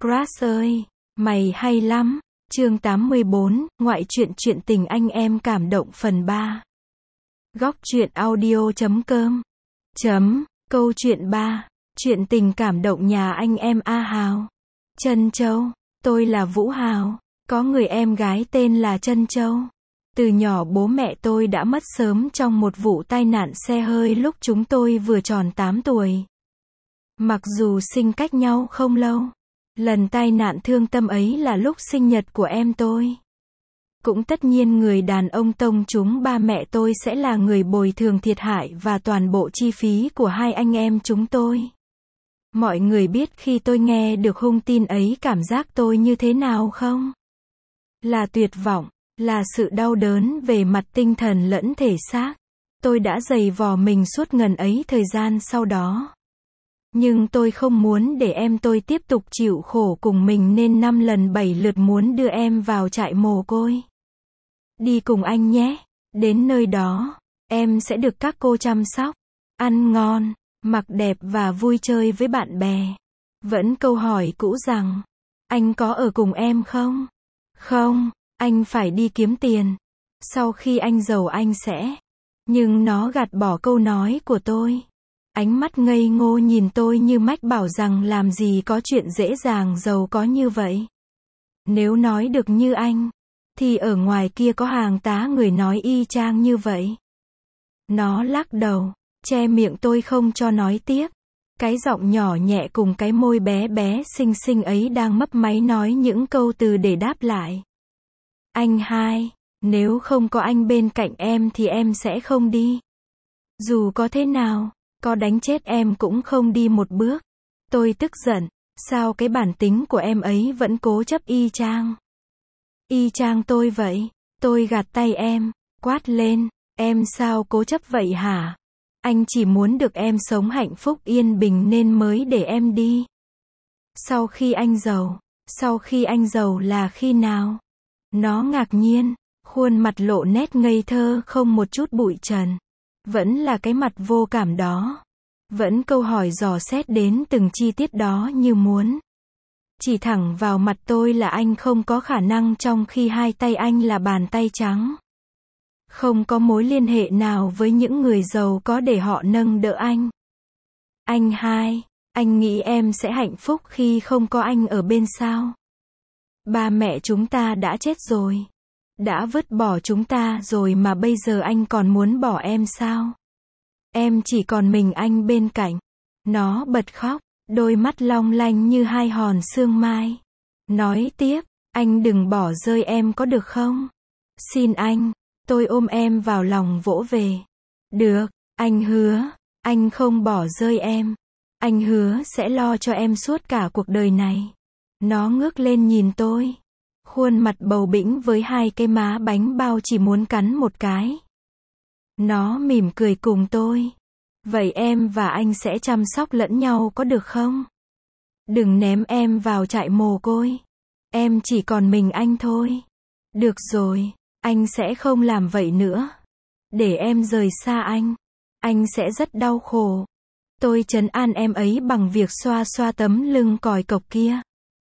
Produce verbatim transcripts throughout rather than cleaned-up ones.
Crush ơi, mày hay lắm. Chương tám mươi bốn, ngoại truyện truyện tình anh em cảm động phần ba. Góc truyện audio chấm com. Chấm, câu chuyện ba. Chuyện tình cảm động nhà anh em A Hào. Trân Châu, tôi là Vũ Hào, có người em gái tên là Trân Châu. Từ nhỏ bố mẹ tôi đã mất sớm trong một vụ tai nạn xe hơi lúc chúng tôi vừa tròn tám tuổi. Mặc dù sinh cách nhau không lâu, lần tai nạn thương tâm ấy là lúc sinh nhật của em tôi. Cũng tất nhiên người đàn ông tông chúng ba mẹ tôi sẽ là người bồi thường thiệt hại và toàn bộ chi phí của hai anh em chúng tôi. Mọi người biết khi tôi nghe được hung tin ấy cảm giác tôi như thế nào không? Là tuyệt vọng, là sự đau đớn về mặt tinh thần lẫn thể xác. Tôi đã giày vò mình suốt ngần ấy thời gian sau đó. Nhưng tôi không muốn để em tôi tiếp tục chịu khổ cùng mình nên năm lần bảy lượt muốn đưa em vào trại mồ côi. Đi cùng anh nhé, đến nơi đó, em sẽ được các cô chăm sóc, ăn ngon, mặc đẹp và vui chơi với bạn bè. Vẫn câu hỏi cũ rằng, anh có ở cùng em không? Không, anh phải đi kiếm tiền. Sau khi anh giàu anh sẽ. Nhưng nó gạt bỏ câu nói của tôi. Ánh mắt ngây ngô nhìn tôi như mách bảo rằng làm gì có chuyện dễ dàng giàu có như vậy. Nếu nói được như anh, thì ở ngoài kia có hàng tá người nói y chang như vậy. Nó lắc đầu, che miệng tôi không cho nói tiếp. Cái giọng nhỏ nhẹ cùng cái môi bé bé xinh xinh ấy đang mấp máy nói những câu từ để đáp lại. Anh hai, nếu không có anh bên cạnh em thì em sẽ không đi. Dù có thế nào, có đánh chết em cũng không đi một bước. Tôi tức giận, sao cái bản tính của em ấy vẫn cố chấp y chang. Y chang tôi vậy. Tôi gạt tay em, quát lên, em sao cố chấp vậy hả? Anh chỉ muốn được em sống hạnh phúc yên bình nên mới để em đi. Sau khi anh giàu, sau khi anh giàu là khi nào? Nó ngạc nhiên, khuôn mặt lộ nét ngây thơ không một chút bụi trần. Vẫn là cái mặt vô cảm đó. Vẫn câu hỏi dò xét đến từng chi tiết đó như muốn chỉ thẳng vào mặt tôi là anh không có khả năng trong khi hai tay anh là bàn tay trắng. Không có mối liên hệ nào với những người giàu có để họ nâng đỡ anh. Anh hai, anh nghĩ em sẽ hạnh phúc khi không có anh ở bên sao? Ba mẹ chúng ta đã chết rồi. Đã vứt bỏ chúng ta rồi mà bây giờ anh còn muốn bỏ em sao? Em chỉ còn mình anh bên cạnh. Nó bật khóc, đôi mắt long lanh như hai hòn sương mai. Nói tiếp, anh đừng bỏ rơi em có được không? Xin anh, tôi ôm em vào lòng vỗ về. Được, anh hứa, anh không bỏ rơi em. Anh hứa sẽ lo cho em suốt cả cuộc đời này. Nó ngước lên nhìn tôi. Khuôn mặt bầu bĩnh với hai cái má bánh bao chỉ muốn cắn một cái. Nó mỉm cười cùng tôi. Vậy em và anh sẽ chăm sóc lẫn nhau có được không? Đừng ném em vào trại mồ côi. Em chỉ còn mình anh thôi. Được rồi, anh sẽ không làm vậy nữa. Để em rời xa anh, anh sẽ rất đau khổ. Tôi trấn an em ấy bằng việc xoa xoa tấm lưng còi cọc kia.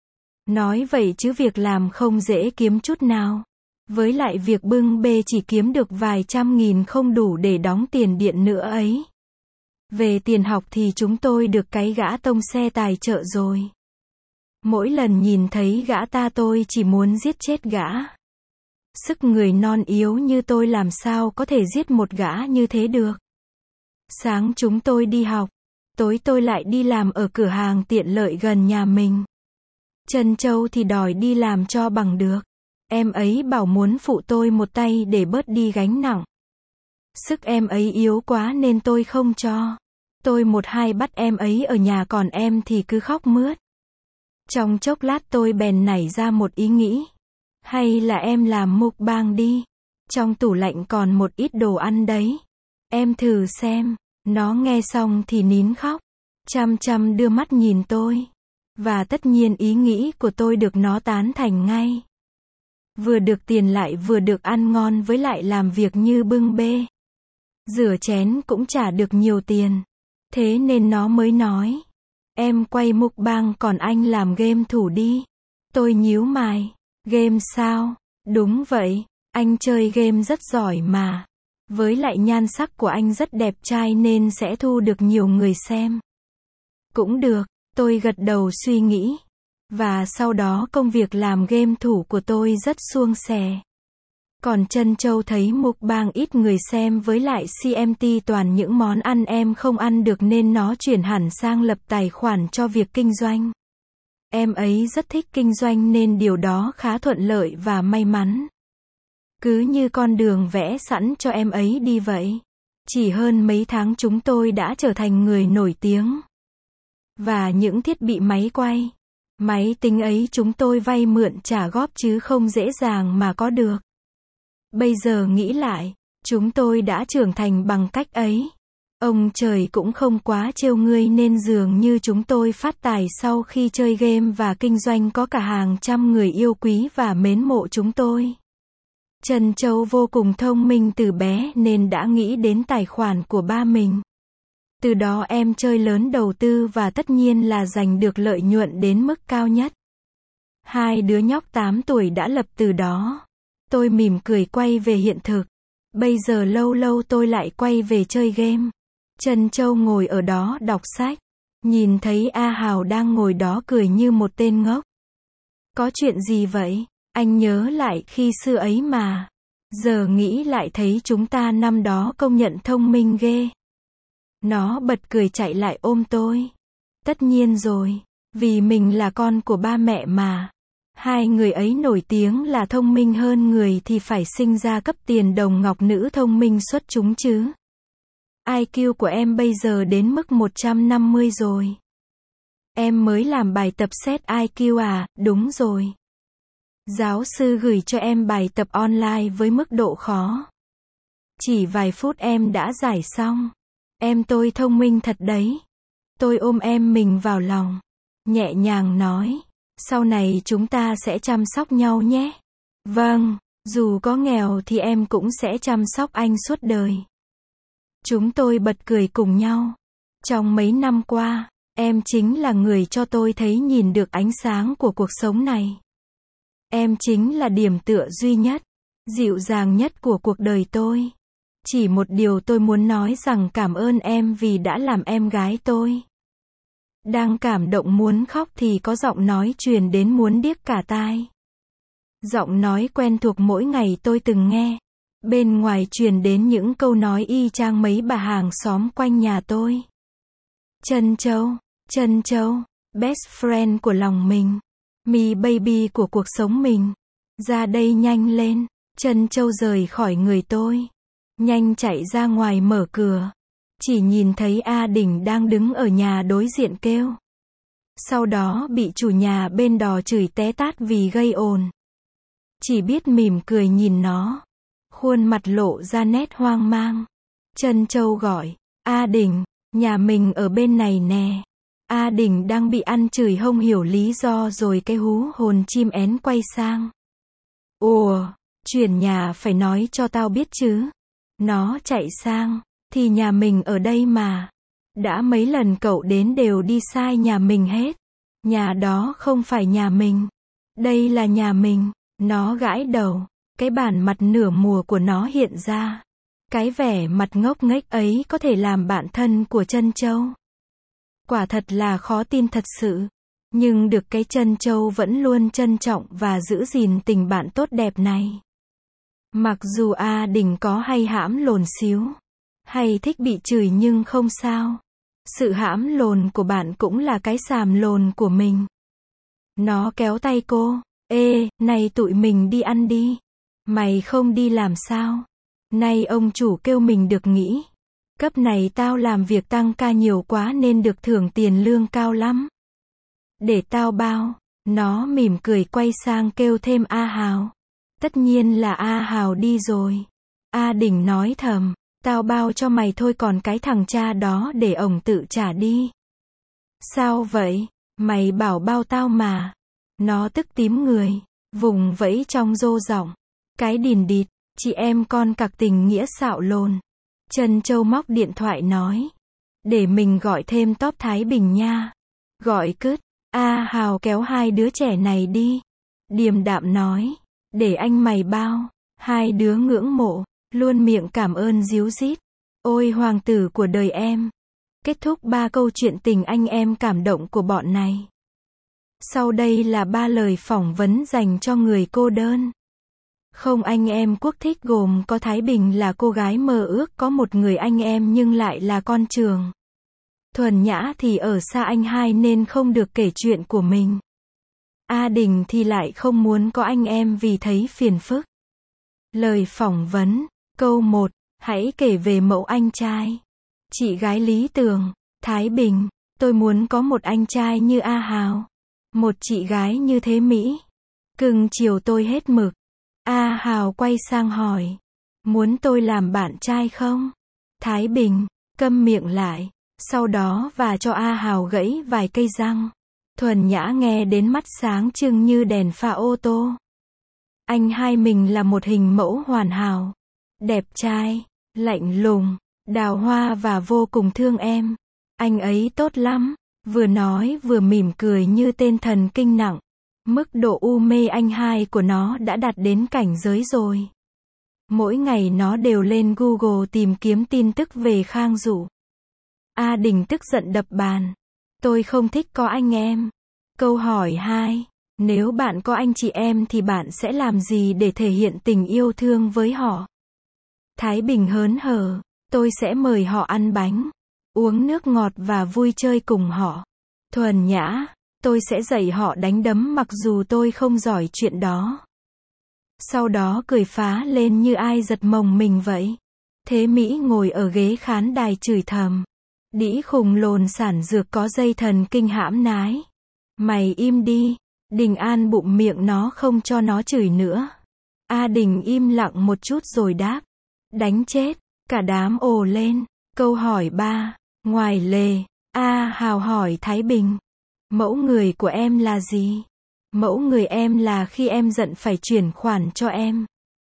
Nói vậy chứ việc làm không dễ kiếm chút nào. Với lại việc bưng bê chỉ kiếm được vài trăm nghìn không đủ để đóng tiền điện nữa ấy. Về tiền học thì chúng tôi được cái gã tông xe tài trợ rồi. Mỗi lần nhìn thấy gã ta tôi chỉ muốn giết chết gã. Sức người non yếu như tôi làm sao có thể giết một gã như thế được. Sáng chúng tôi đi học, tối tôi lại đi làm ở cửa hàng tiện lợi gần nhà mình. Trân Châu thì đòi đi làm cho bằng được. Em ấy bảo muốn phụ tôi một tay để bớt đi gánh nặng. Sức em ấy yếu quá nên tôi không cho. Tôi một hai bắt em ấy ở nhà còn em thì cứ khóc mướt. Trong chốc lát tôi bèn nảy ra một ý nghĩ. Hay là em làm mukbang đi. Trong tủ lạnh còn một ít đồ ăn đấy. Em thử xem. Nó nghe xong thì nín khóc. Chăm chăm đưa mắt nhìn tôi. Và tất nhiên ý nghĩ của tôi được nó tán thành ngay. Vừa được tiền lại vừa được ăn ngon với lại làm việc như bưng bê. Rửa chén cũng trả được nhiều tiền. Thế nên nó mới nói. Em quay mukbang còn anh làm game thủ đi. Tôi nhíu mày. Game sao? Đúng vậy, anh chơi game rất giỏi mà. Với lại nhan sắc của anh rất đẹp trai nên sẽ thu được nhiều người xem. Cũng được, tôi gật đầu suy nghĩ. Và sau đó công việc làm game thủ của tôi rất suôn sẻ. Còn Trân Châu thấy mukbang ít người xem với lại xê em tê toàn những món ăn em không ăn được nên nó chuyển hẳn sang lập tài khoản cho việc kinh doanh. Em ấy rất thích kinh doanh nên điều đó khá thuận lợi và may mắn. Cứ như con đường vẽ sẵn cho em ấy đi vậy. Chỉ hơn mấy tháng chúng tôi đã trở thành người nổi tiếng. Và những thiết bị máy quay, máy tính ấy chúng tôi vay mượn trả góp chứ không dễ dàng mà có được. Bây giờ nghĩ lại, chúng tôi đã trưởng thành bằng cách ấy. Ông trời cũng không quá trêu ngươi nên dường như chúng tôi phát tài sau khi chơi game và kinh doanh có cả hàng trăm người yêu quý và mến mộ chúng tôi. Trân Châu vô cùng thông minh từ bé nên đã nghĩ đến tài khoản của ba mình. Từ đó em chơi lớn đầu tư và tất nhiên là giành được lợi nhuận đến mức cao nhất. Hai đứa nhóc tám tuổi đã lập từ đó. Tôi mỉm cười quay về hiện thực. Bây giờ lâu lâu tôi lại quay về chơi game. Trân Châu ngồi ở đó đọc sách. Nhìn thấy A Hào đang ngồi đó cười như một tên ngốc. Có chuyện gì vậy? Anh nhớ lại khi xưa ấy mà. Giờ nghĩ lại thấy chúng ta năm đó công nhận thông minh ghê. Nó bật cười chạy lại ôm tôi. Tất nhiên rồi. Vì mình là con của ba mẹ mà. Hai người ấy nổi tiếng là thông minh hơn người thì phải sinh ra cấp tiền đồng ngọc nữ thông minh xuất chúng chứ. i kiu của em bây giờ đến mức một trăm năm mươi rồi. Em mới làm bài tập xét i kiu à? Đúng rồi. Giáo sư gửi cho em bài tập online với mức độ khó. Chỉ vài phút em đã giải xong. Em tôi thông minh thật đấy. Tôi ôm em mình vào lòng. Nhẹ nhàng nói. Sau này chúng ta sẽ chăm sóc nhau nhé. Vâng, dù có nghèo thì em cũng sẽ chăm sóc anh suốt đời. Chúng tôi bật cười cùng nhau. Trong mấy năm qua, em chính là người cho tôi thấy nhìn được ánh sáng của cuộc sống này. Em chính là điểm tựa duy nhất, dịu dàng nhất của cuộc đời tôi. Chỉ một điều tôi muốn nói rằng cảm ơn em vì đã làm em gái tôi. Đang cảm động muốn khóc thì có giọng nói truyền đến muốn điếc cả tai. Giọng nói quen thuộc mỗi ngày tôi từng nghe. Bên ngoài truyền đến những câu nói y chang mấy bà hàng xóm quanh nhà tôi. Trân Châu, Trân Châu, best friend của lòng mình. Me baby của cuộc sống mình. Ra đây nhanh lên. Trân Châu rời khỏi người tôi. Nhanh chạy ra ngoài mở cửa. Chỉ nhìn thấy A Đình đang đứng ở nhà đối diện kêu. Sau đó bị chủ nhà bên đò chửi té tát vì gây ồn. Chỉ biết mỉm cười nhìn nó. Khuôn mặt lộ ra nét hoang mang. Trân Châu gọi. A Đình, nhà mình ở bên này nè. A Đình đang bị ăn chửi không hiểu lý do rồi cái hú hồn chim én quay sang. Ủa, chuyển nhà phải nói cho tao biết chứ. Nó chạy sang. Thì nhà mình ở đây mà. Đã mấy lần cậu đến đều đi sai nhà mình hết. Nhà đó không phải nhà mình. Đây là nhà mình. Nó gãi đầu. Cái bản mặt nửa mùa của nó hiện ra. Cái vẻ mặt ngốc nghếch ấy có thể làm bạn thân của Trân Châu. Quả thật là khó tin thật sự. Nhưng được cái Trân Châu vẫn luôn trân trọng và giữ gìn tình bạn tốt đẹp này. Mặc dù A Đình có hay hãm lồn xíu. Hay thích bị chửi nhưng không sao. Sự hãm lồn của bạn cũng là cái sàm lồn của mình. Nó kéo tay cô. Ê, này tụi mình đi ăn đi. Mày không đi làm sao? Nay ông chủ kêu mình được nghỉ. Cấp này tao làm việc tăng ca nhiều quá nên được thưởng tiền lương cao lắm. Để tao bao. Nó mỉm cười quay sang kêu thêm A Hào. Tất nhiên là A Hào đi rồi. A Đình nói thầm. Tao bao cho mày thôi còn cái thằng cha đó để ổng tự trả đi. Sao vậy? Mày bảo bao tao mà. Nó tức tím người. Vùng vẫy trong rô giọng. Cái đìn địt. Chị em con cặc tình nghĩa xạo lồn. Trân Châu móc điện thoại nói. Để mình gọi thêm top Thái Bình nha. Gọi cứt. A Hào kéo hai đứa trẻ này đi. Điềm đạm nói. Để anh mày bao. Hai đứa ngưỡng mộ. Luôn miệng cảm ơn díu dít. Ôi hoàng tử của đời em. Kết thúc ba câu chuyện tình anh em cảm động của bọn này. Sau đây là ba lời phỏng vấn dành cho người cô đơn. Không anh em quốc thích gồm có Thái Bình là cô gái mơ ước có một người anh em nhưng lại là con trường. Thuần Nhã thì ở xa anh hai nên không được kể chuyện của mình. A Đình thì lại không muốn có anh em vì thấy phiền phức. Lời phỏng vấn. Câu một. Hãy kể về mẫu anh trai. Chị gái lý tưởng. Thái Bình. Tôi muốn có một anh trai như A Hào. Một chị gái như thế Mỹ. Cưng chiều tôi hết mực. A Hào quay sang hỏi. Muốn tôi làm bạn trai không? Thái Bình. Câm miệng lại. Sau đó và cho A Hào gãy vài cây răng. Thuần Nhã nghe đến mắt sáng trưng như đèn pha ô tô. Anh hai mình là một hình mẫu hoàn hảo. Đẹp trai, lạnh lùng, đào hoa và vô cùng thương em. Anh ấy tốt lắm. Vừa nói vừa mỉm cười như tên thần kinh nặng. Mức độ u mê anh hai của nó đã đạt đến cảnh giới rồi. Mỗi ngày nó đều lên Google tìm kiếm tin tức về Khang Dụ. A Đình tức giận đập bàn. Tôi không thích có anh em. Câu hỏi hai. Nếu bạn có anh chị em thì bạn sẽ làm gì để thể hiện tình yêu thương với họ? Thái Bình hớn hở. Tôi sẽ mời họ ăn bánh, uống nước ngọt và vui chơi cùng họ. Thuần Nhã. Tôi sẽ dạy họ đánh đấm mặc dù tôi không giỏi chuyện đó. Sau đó cười phá lên như ai giật mồng mình vậy. Thế Mỹ ngồi ở ghế khán đài chửi thầm. Đĩ khùng lồn sản dược có dây thần kinh hãm nái. Mày im đi. Đình An bụm miệng nó không cho nó chửi nữa. A Đình im lặng một chút rồi đáp. Đánh chết. Cả đám ồ lên. Câu hỏi ba. Ngoài lề. A Hào hỏi Thái Bình. Mẫu người của em là gì? Mẫu người em là khi em giận phải chuyển khoản cho em.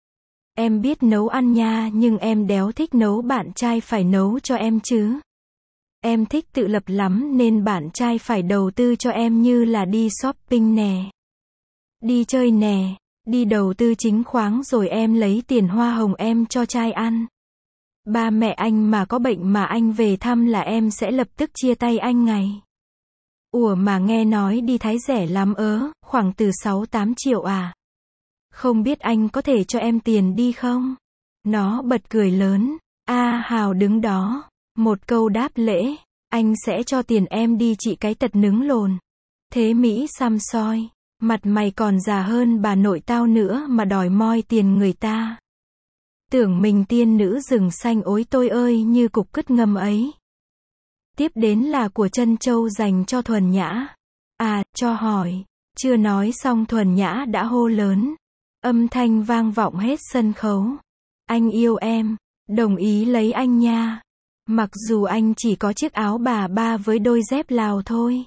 Em biết nấu ăn nha nhưng em đéo thích nấu bạn trai phải nấu cho em chứ. Em thích tự lập lắm nên bạn trai phải đầu tư cho em như là đi shopping nè. Đi chơi nè. Đi đầu tư chính khoáng rồi em lấy tiền hoa hồng em cho trai ăn. Ba mẹ anh mà có bệnh mà anh về thăm là em sẽ lập tức chia tay anh ngay. Ủa mà nghe nói đi Thái rẻ lắm ớ, khoảng từ sáu tám triệu à. Không biết anh có thể cho em tiền đi không? Nó bật cười lớn. A Hào đứng đó. Một câu đáp lễ. Anh sẽ cho tiền em đi chị cái tật nứng lồn. Thế Mỹ xăm soi. Mặt mày còn già hơn bà nội tao nữa mà đòi moi tiền người ta. Tưởng mình tiên nữ rừng xanh ối tôi ơi như cục cứt ngâm ấy. Tiếp đến là của Trân Châu dành cho Thuần Nhã. À, cho hỏi. Chưa nói xong Thuần Nhã đã hô lớn. Âm thanh vang vọng hết sân khấu. Anh yêu em. Đồng ý lấy anh nha. Mặc dù anh chỉ có chiếc áo bà ba với đôi dép Lào thôi.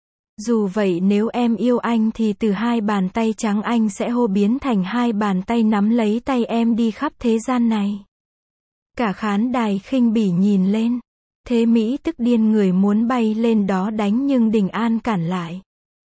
Dù vậy nếu em yêu anh thì từ hai bàn tay trắng anh sẽ hô biến thành hai bàn tay nắm lấy tay em đi khắp thế gian này. Cả khán đài khinh bỉ nhìn lên. Thế Mỹ tức điên người muốn bay lên đó đánh nhưng Đình An cản lại.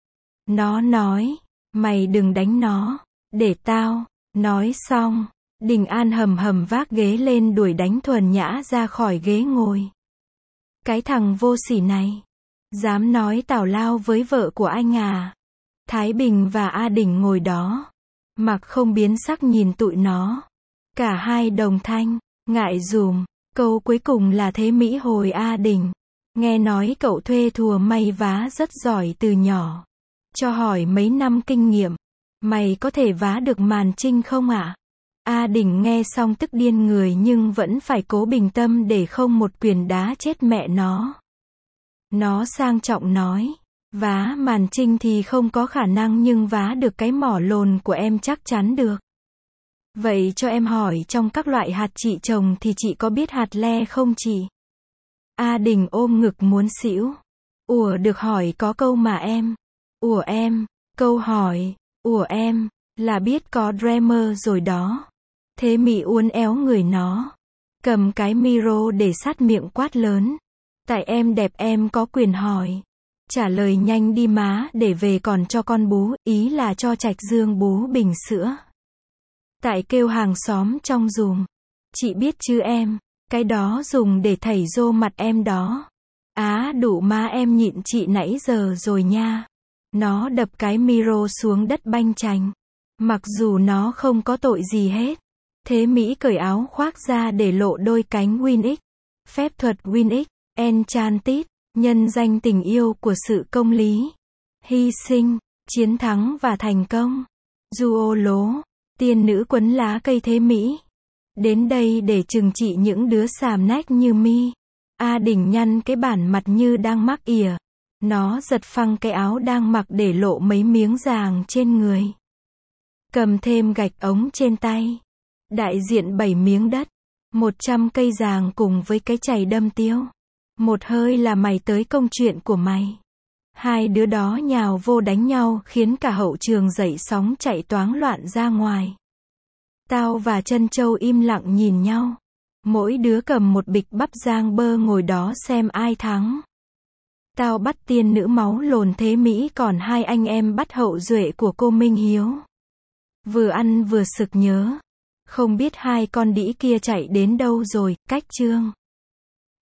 Nó nói, mày đừng đánh nó, để tao. Nói xong, Đình An hầm hầm vác ghế lên đuổi đánh Thuần Nhã ra khỏi ghế ngồi. Cái thằng vô sỉ này, dám nói tào lao với vợ của anh à? Thái Bình và A Đình ngồi đó, mặc không biến sắc nhìn tụi nó. Cả hai đồng thanh, ngại dùm. Câu cuối cùng là Thế Mỹ hồi A Đình. Nghe nói cậu thuê thùa may vá rất giỏi từ nhỏ. Cho hỏi mấy năm kinh nghiệm. Mày có thể vá được màn trinh không ạ? À? A Đình nghe xong tức điên người nhưng vẫn phải cố bình tâm để không một quyền đá chết mẹ nó. Nó sang trọng nói. Vá màn trinh thì không có khả năng nhưng vá được cái mỏ lồn của em chắc chắn được. Vậy cho em hỏi trong các loại hạt chị trồng thì chị có biết hạt le không chị? A Đình ôm ngực muốn xỉu. Ủa được hỏi có câu mà em. Ủa em, câu hỏi, ủa em, là biết có Dreamer rồi đó. Thế Mỹ uốn éo người nó. Cầm cái micro để sát miệng quát lớn. Tại em đẹp em có quyền hỏi. Trả lời nhanh đi má, để về còn cho con bú, ý là cho Trạch Dương bú bình sữa. Tại kêu hàng xóm trong giùm. Chị biết chứ em, cái đó dùng để thảy rô mặt em đó. Á đủ má em nhịn chị nãy giờ rồi nha. Nó đập cái micro xuống đất banh chành. Mặc dù nó không có tội gì hết. Thế Mỹ cởi áo khoác ra để lộ đôi cánh Win X. Phép thuật Win X, Enchanted, nhân danh tình yêu của sự công lý. Hy sinh, chiến thắng và thành công. Duo lố, tiên nữ quấn lá cây Thế Mỹ. Đến đây để trừng trị những đứa xàm nách như mi. A Đỉnh nhăn cái bản mặt như đang mắc ỉa. Nó giật phăng cái áo đang mặc để lộ mấy miếng giàng trên người. Cầm thêm gạch ống trên tay. Đại diện bảy miếng đất. Một trăm cây giàng cùng với cái chày đâm tiêu. Một hơi là mày tới công chuyện của mày. Hai đứa đó nhào vô đánh nhau khiến cả hậu trường dậy sóng chạy toáng loạn ra ngoài. Tao và Trân Châu im lặng nhìn nhau. Mỗi đứa cầm một bịch bắp rang bơ ngồi đó xem ai thắng. Tao bắt tiên nữ máu lồn Thế Mỹ, còn hai anh em bắt hậu duệ của cô Minh Hiếu. Vừa ăn vừa sực nhớ. Không biết hai con đĩ kia chạy đến đâu rồi, cách Trương